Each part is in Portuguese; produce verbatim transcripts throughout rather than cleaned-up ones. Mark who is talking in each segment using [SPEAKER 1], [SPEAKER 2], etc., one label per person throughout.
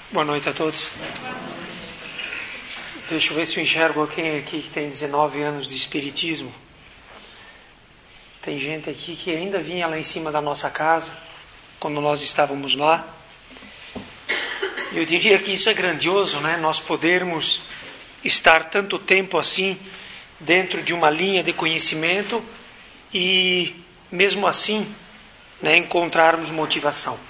[SPEAKER 1] Boa noite a todos. Deixa eu ver se eu enxergo alguém aqui que tem dezenove anos de espiritismo. Tem gente aqui que ainda vinha lá em cima da nossa casa, quando nós estávamos lá. Eu diria que isso é grandioso, né? Nós podermos estar tanto tempo assim, dentro de uma linha de conhecimento e, mesmo assim, né, encontrarmos motivação.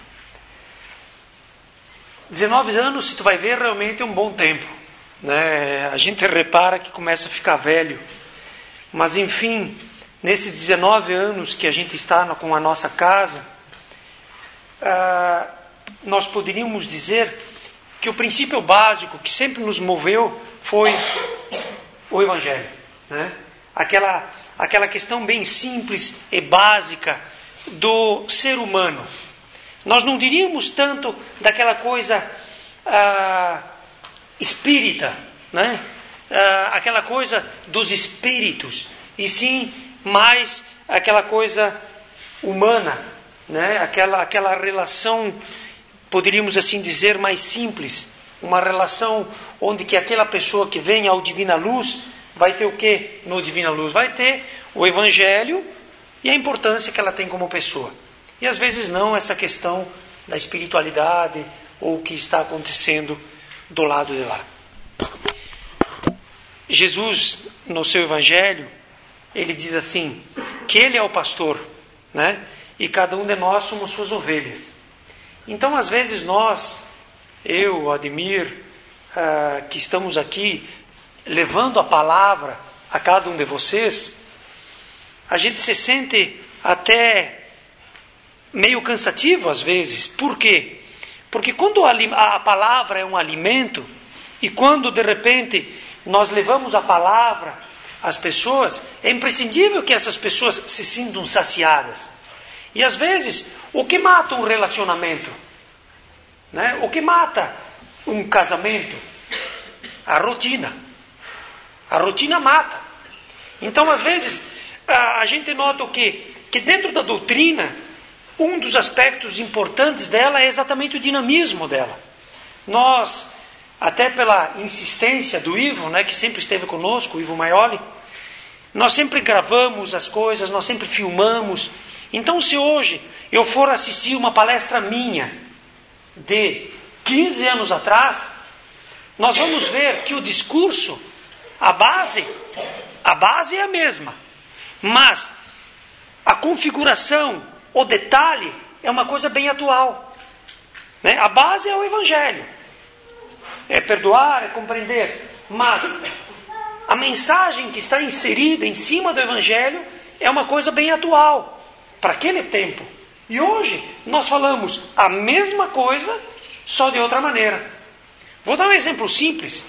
[SPEAKER 1] dezenove anos, se tu vai ver, realmente é um bom tempo, né? A gente repara que começa a ficar velho, mas enfim, nesses dezenove anos que a gente está com a nossa casa, ah, nós poderíamos dizer que o princípio básico que sempre nos moveu foi o Evangelho, né? Aquela, aquela questão bem simples e básica do ser humano. Nós não diríamos tanto daquela coisa ah, espírita, né? Ah, aquela coisa dos espíritos, e sim mais aquela coisa humana, né? Aquela, aquela relação, poderíamos assim dizer, mais simples, uma relação onde que aquela pessoa que vem ao Divina Luz vai ter o que no Divina Luz? Vai ter o Evangelho e a importância que ela tem como pessoa. E às vezes não essa questão da espiritualidade ou o que está acontecendo do lado de lá. Jesus, no seu Evangelho, ele diz assim, que ele é o pastor, né? E cada um de nós somos suas ovelhas. Então, às vezes nós, eu, Ademir, uh, que estamos aqui levando a palavra a cada um de vocês, a gente se sente até meio cansativo às vezes. Por quê? Porque quando a palavra é um alimento, e quando de repente nós levamos a palavra às pessoas, é imprescindível que essas pessoas se sintam saciadas. E às vezes, o que mata um relacionamento? Né? O que mata um casamento? A rotina. A rotina mata. Então, às vezes, a gente nota o quê? Que dentro da doutrina, um dos aspectos importantes dela é exatamente o dinamismo dela. Nós, até pela insistência do Ivo, né, que sempre esteve conosco, o Ivo Maioli, nós sempre gravamos as coisas, nós sempre filmamos. Então, se hoje eu for assistir uma palestra minha de quinze anos atrás, nós vamos ver que o discurso, a base, a base é a mesma, mas a configuração, o detalhe é uma coisa bem atual, né? A base é o Evangelho, é perdoar, é compreender, mas a mensagem que está inserida em cima do Evangelho é uma coisa bem atual para aquele tempo. E hoje nós falamos a mesma coisa, só de outra maneira. Vou dar um exemplo simples.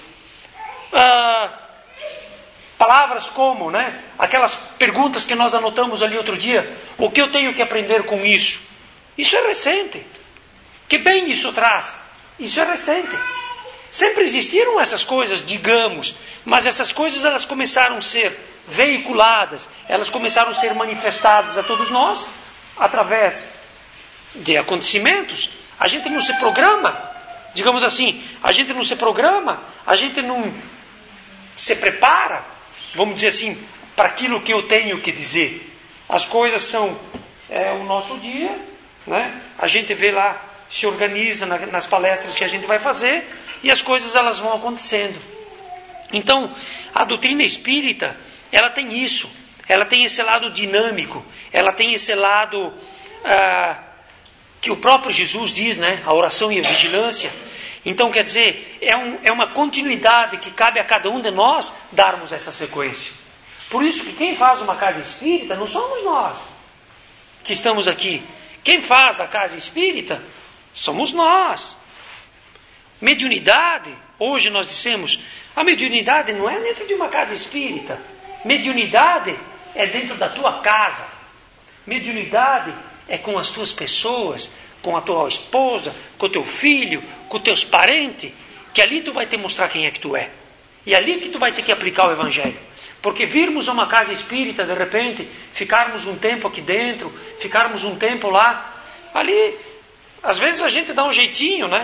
[SPEAKER 1] Ah, palavras como, né? Aquelas perguntas que nós anotamos ali outro dia. O que eu tenho que aprender com isso? Isso é recente. Que bem isso traz? Isso é recente. Sempre existiram essas coisas, digamos, mas essas coisas elas começaram a ser veiculadas, elas começaram a ser manifestadas a todos nós através de acontecimentos. A gente não se programa, digamos assim, a gente não se programa, a gente não se prepara, vamos dizer assim, para aquilo que eu tenho que dizer. As coisas são é, o nosso dia, né? A gente vê lá, se organiza na, nas palestras que a gente vai fazer e as coisas elas vão acontecendo. Então, a doutrina espírita, ela tem isso, ela tem esse lado dinâmico, ela tem esse lado ah, que o próprio Jesus diz, né? A oração e a vigilância. Então, quer dizer, é, um, é uma continuidade que cabe a cada um de nós darmos essa sequência. Por isso que quem faz uma casa espírita não somos nós que estamos aqui. Quem faz a casa espírita somos nós. Mediunidade, hoje nós dissemos, a mediunidade não é dentro de uma casa espírita. Mediunidade é dentro da tua casa. Mediunidade é com as tuas pessoas, com a tua esposa, com o teu filho, com os teus parentes, que ali tu vai te mostrar quem é que tu é. E ali que tu vai ter que aplicar o Evangelho. Porque virmos a uma casa espírita, de repente, ficarmos um tempo aqui dentro, ficarmos um tempo lá, ali, às vezes a gente dá um jeitinho, né?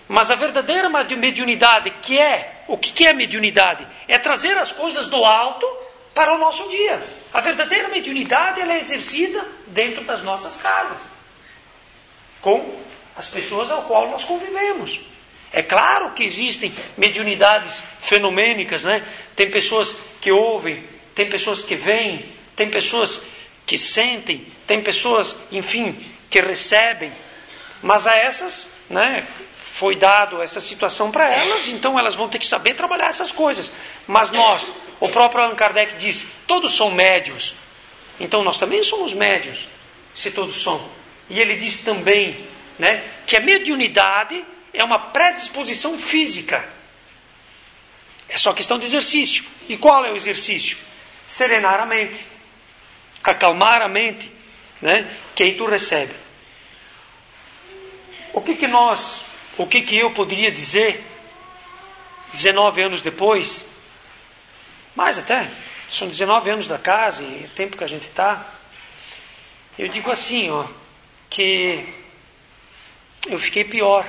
[SPEAKER 1] Mas a verdadeira mediunidade, que é, o que é mediunidade? É trazer as coisas do alto para o nosso dia. A verdadeira mediunidade, ela é exercida dentro das nossas casas, com as pessoas ao qual nós convivemos. É claro que existem mediunidades fenomênicas, né? Tem pessoas que ouvem, tem pessoas que veem, tem pessoas que sentem, tem pessoas, enfim, que recebem. Mas a essas, né, foi dado essa situação para elas, então elas vão ter que saber trabalhar essas coisas. Mas nós, o próprio Allan Kardec diz, todos são médios. Então nós também somos médios, se todos são. E ele diz também, né, que a mediunidade é uma predisposição física. É só questão de exercício. E qual é o exercício? Serenar a mente, acalmar a mente, né, que aí tu recebe. O que que nós, o que que eu poderia dizer, dezenove anos depois, mais até, são dezenove anos da casa e é tempo que a gente está, eu digo assim, ó, que eu fiquei pior.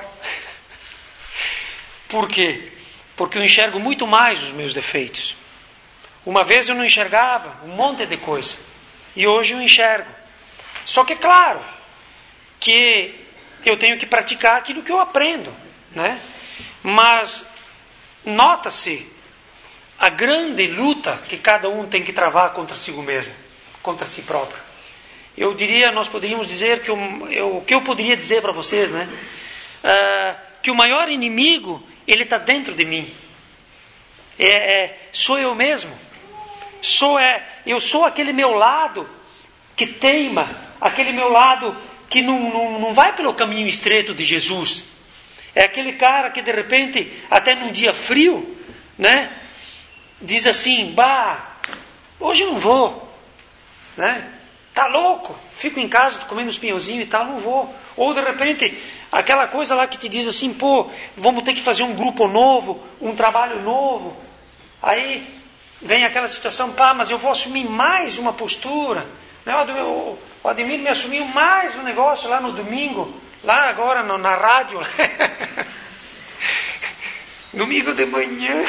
[SPEAKER 1] Por quê? Porque eu enxergo muito mais os meus defeitos. Uma vez eu não enxergava um monte de coisa, e hoje eu enxergo. Só que é claro que eu tenho que praticar aquilo que eu aprendo, né? Mas nota-se a grande luta que cada um tem que travar contra si mesmo, contra si próprio. Eu diria, nós poderíamos dizer que eu, eu, o que eu poderia dizer para vocês, né? Uh, que o maior inimigo, ele está dentro de mim. É, é, sou eu mesmo. Sou, é, eu sou aquele meu lado que teima, aquele meu lado que não, não, não vai pelo caminho estreito de Jesus. É aquele cara que de repente, até num dia frio, né, diz assim, bah, hoje eu não vou, né? Tá louco, fico em casa comendo os pinhãozinhos e tal, não vou. Ou de repente, aquela coisa lá que te diz assim, pô, vamos ter que fazer um grupo novo, um trabalho novo. Aí vem aquela situação, pá, mas eu vou assumir mais uma postura. Né? O, o Ademir me assumiu mais um negócio lá no domingo, lá agora no, na rádio. Domingo de manhã.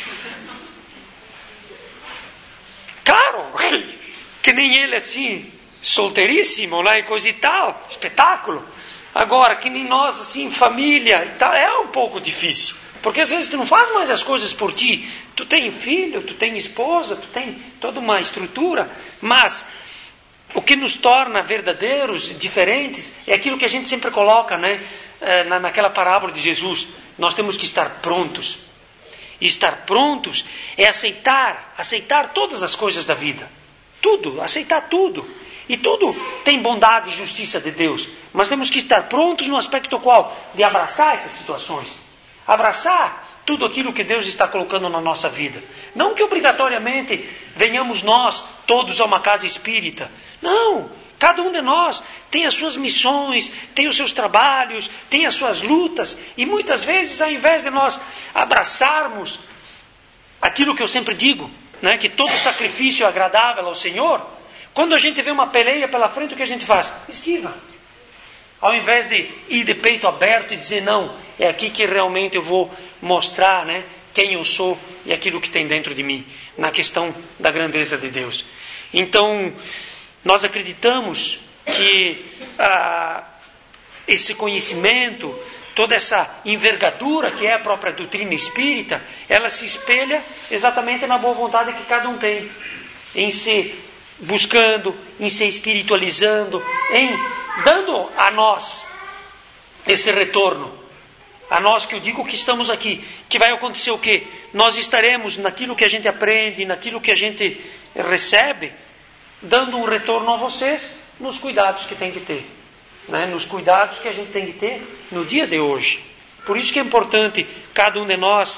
[SPEAKER 1] Claro, que nem ele assim, solteiríssimo, lá e coisa e tal, espetáculo. Agora, que nem nós, assim, família e tal, é um pouco difícil. Porque às vezes tu não faz mais as coisas por ti. Tu tem filho, tu tem esposa, tu tem toda uma estrutura. Mas o que nos torna verdadeiros, diferentes, é aquilo que a gente sempre coloca, né? Na, naquela parábola de Jesus. Nós temos que estar prontos. E estar prontos é aceitar, aceitar todas as coisas da vida. Tudo, aceitar tudo. E tudo tem bondade e justiça de Deus. Mas temos que estar prontos no aspecto qual? De abraçar essas situações. Abraçar tudo aquilo que Deus está colocando na nossa vida. Não que obrigatoriamente venhamos nós todos a uma casa espírita. Não, cada um de nós tem as suas missões, tem os seus trabalhos, tem as suas lutas. E muitas vezes, ao invés de nós abraçarmos aquilo que eu sempre digo, né, que todo sacrifício é agradável ao Senhor, quando a gente vê uma peleia pela frente, o que a gente faz? Esquiva. Ao invés de ir de peito aberto e dizer, não, é aqui que realmente eu vou mostrar, né, quem eu sou e aquilo que tem dentro de mim, na questão da grandeza de Deus. Então, nós acreditamos que ah, esse conhecimento, toda essa envergadura que é a própria doutrina espírita, ela se espelha exatamente na boa vontade que cada um tem, em ser buscando, em se espiritualizando, em dando a nós esse retorno. A nós que eu digo que estamos aqui, que vai acontecer o quê? Nós estaremos naquilo que a gente aprende, naquilo que a gente recebe, dando um retorno a vocês nos cuidados que tem que ter, né? Nos cuidados que a gente tem que ter no dia de hoje. Por isso que é importante cada um de nós,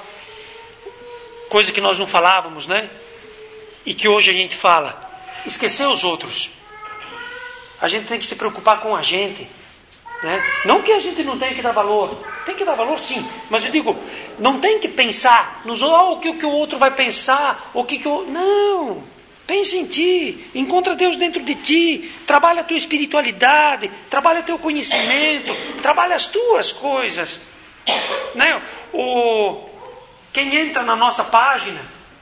[SPEAKER 1] coisa que nós não falávamos, né? E que hoje a gente fala, esquecer os outros. A gente tem que se preocupar com a gente, né? Não que a gente não tenha que dar valor, tem que dar valor sim, mas eu digo, não tem que pensar nos oh, o que, o que o outro vai pensar, o que, que o... não, pense em ti, encontra Deus dentro de ti, trabalha a tua espiritualidade, trabalha o teu conhecimento, trabalha as tuas coisas, Né? O, quem entra na nossa página,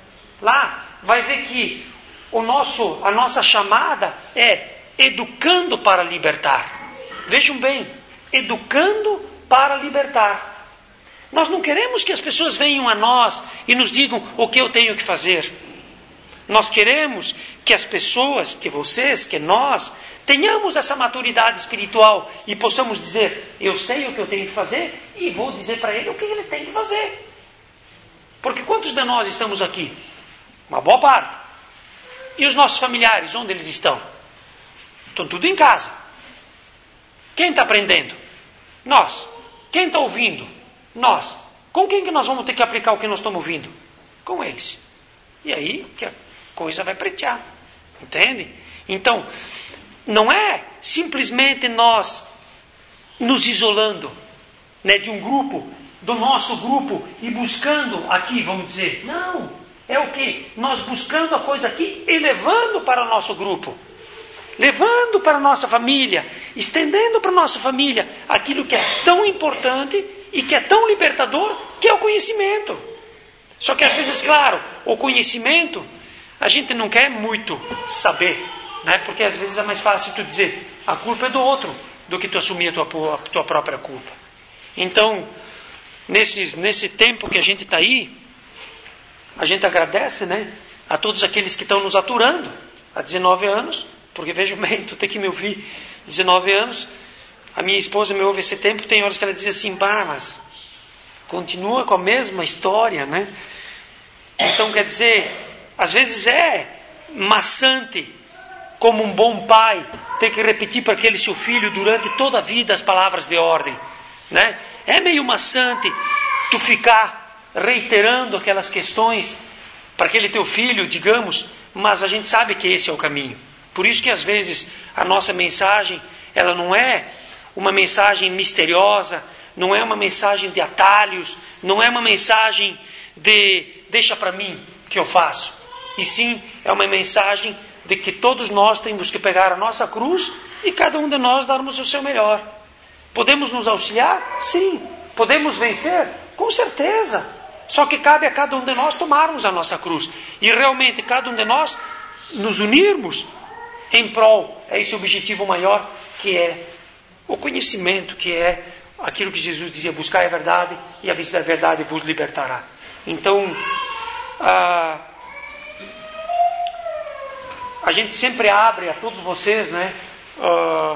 [SPEAKER 1] lá, vai ver que o nosso, a nossa chamada é educando para libertar. Vejam bem, educando para libertar. Nós não queremos que as pessoas venham a nós e nos digam o que eu tenho que fazer. Nós queremos que as pessoas, que vocês, que nós, tenhamos essa maturidade espiritual e possamos dizer, eu sei o que eu tenho que fazer e vou dizer para ele o que ele tem que fazer. Porque quantos de nós estamos aqui? Uma boa parte. E os nossos familiares, onde eles estão? Estão tudo em casa. Quem está aprendendo? Nós. Quem está ouvindo? Nós. Com quem que nós vamos ter que aplicar o que nós estamos ouvindo? Com eles. E aí que a coisa vai pretear. Entende? Então, não é simplesmente nós nos isolando, né, de um grupo, do nosso grupo, e buscando aqui, vamos dizer. Não. É o quê? Nós buscando a coisa aqui e levando para o nosso grupo. Levando para a nossa família, estendendo para a nossa família aquilo que é tão importante e que é tão libertador, que é o conhecimento. Só que às vezes, claro, o conhecimento, a gente não quer muito saber, né? Porque às vezes é mais fácil tu dizer, a culpa é do outro, do que tu assumir a tua, a tua própria culpa. Então, nesse, nesse tempo que a gente está aí, a gente agradece, né, a todos aqueles que estão nos aturando há dezenove anos, porque vejam bem, tu tem que me ouvir dezenove anos, a minha esposa me ouve esse tempo, tem horas que ela diz assim, bah, mas continua com a mesma história, né? Então quer dizer, às vezes é maçante, como um bom pai, ter que repetir para aquele seu filho durante toda a vida as palavras de ordem, né? É meio maçante tu ficar reiterando aquelas questões para aquele teu filho, digamos, mas a gente sabe que esse é o caminho. Por isso que às vezes a nossa mensagem, ela não é uma mensagem misteriosa, não é uma mensagem de atalhos, não é uma mensagem de deixa para mim que eu faço. E sim, é uma mensagem de que todos nós temos que pegar a nossa cruz e cada um de nós darmos o seu melhor. Podemos nos auxiliar? Sim. Podemos vencer? Com certeza. Só que cabe a cada um de nós tomarmos a nossa cruz. E realmente cada um de nós nos unirmos em prol a esse objetivo maior, que é o conhecimento, que é aquilo que Jesus dizia, buscar a verdade e a verdade vos libertará. Então, a, a gente sempre abre a todos vocês, né, a,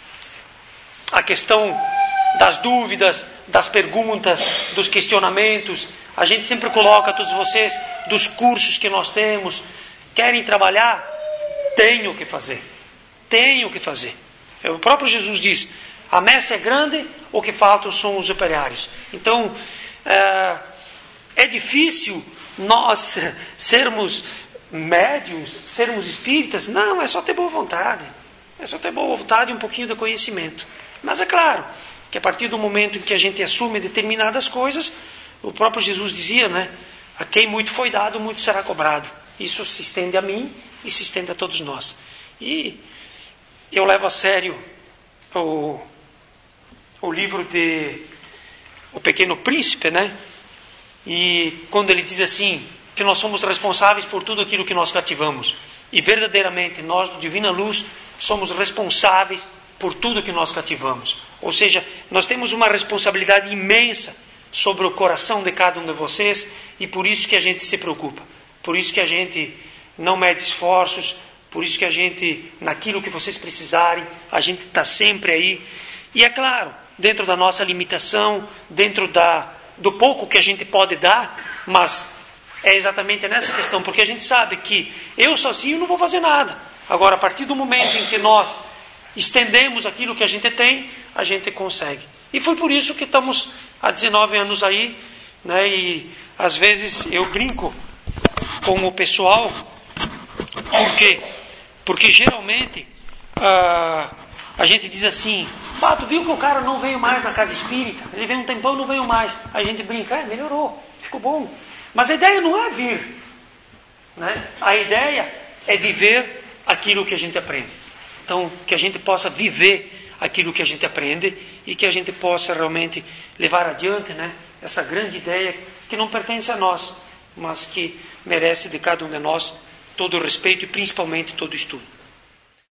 [SPEAKER 1] a questão das dúvidas, das perguntas, dos questionamentos. A gente sempre coloca a todos vocês dos cursos que nós temos. Querem trabalhar? Tenho que fazer. Tenho que fazer. O próprio Jesus diz, a messe é grande, o que faltam são os operários. Então, é, é difícil nós sermos médiuns, sermos espíritas. Não, é só ter boa vontade. É só ter boa vontade e um pouquinho de conhecimento. Mas é claro que a partir do momento em que a gente assume determinadas coisas, o próprio Jesus dizia, né? A quem muito foi dado, muito será cobrado. Isso se estende a mim e se estende a todos nós. E eu levo a sério o, o livro de O Pequeno Príncipe, né? E quando ele diz assim, que nós somos responsáveis por tudo aquilo que nós cativamos. E verdadeiramente, nós do Divina Luz, somos responsáveis por tudo que nós cativamos. Ou seja, nós temos uma responsabilidade imensa sobre o coração de cada um de vocês, e por isso que a gente se preocupa. Por isso que a gente não mede esforços, por isso que a gente, naquilo que vocês precisarem, a gente está sempre aí. E é claro, dentro da nossa limitação, dentro da, do pouco que a gente pode dar, mas é exatamente nessa questão, porque a gente sabe que eu sozinho não vou fazer nada. Agora, a partir do momento em que nós estendemos aquilo que a gente tem, a gente consegue. E foi por isso que estamos há dezenove anos aí, né? E às vezes eu brinco com o pessoal. Por quê? Porque geralmente ah, a gente diz assim, ah, tu viu que o cara não veio mais na casa espírita? Ele veio um tempão e não veio mais. A gente brinca, é, melhorou, ficou bom. Mas a ideia não é vir, né? A ideia é viver aquilo que a gente aprende. Então, que a gente possa viver aquilo que a gente aprende e que a gente possa realmente levar adiante, né, essa grande ideia que não pertence a nós, mas que merece de cada um de nós todo o respeito e principalmente todo o estudo.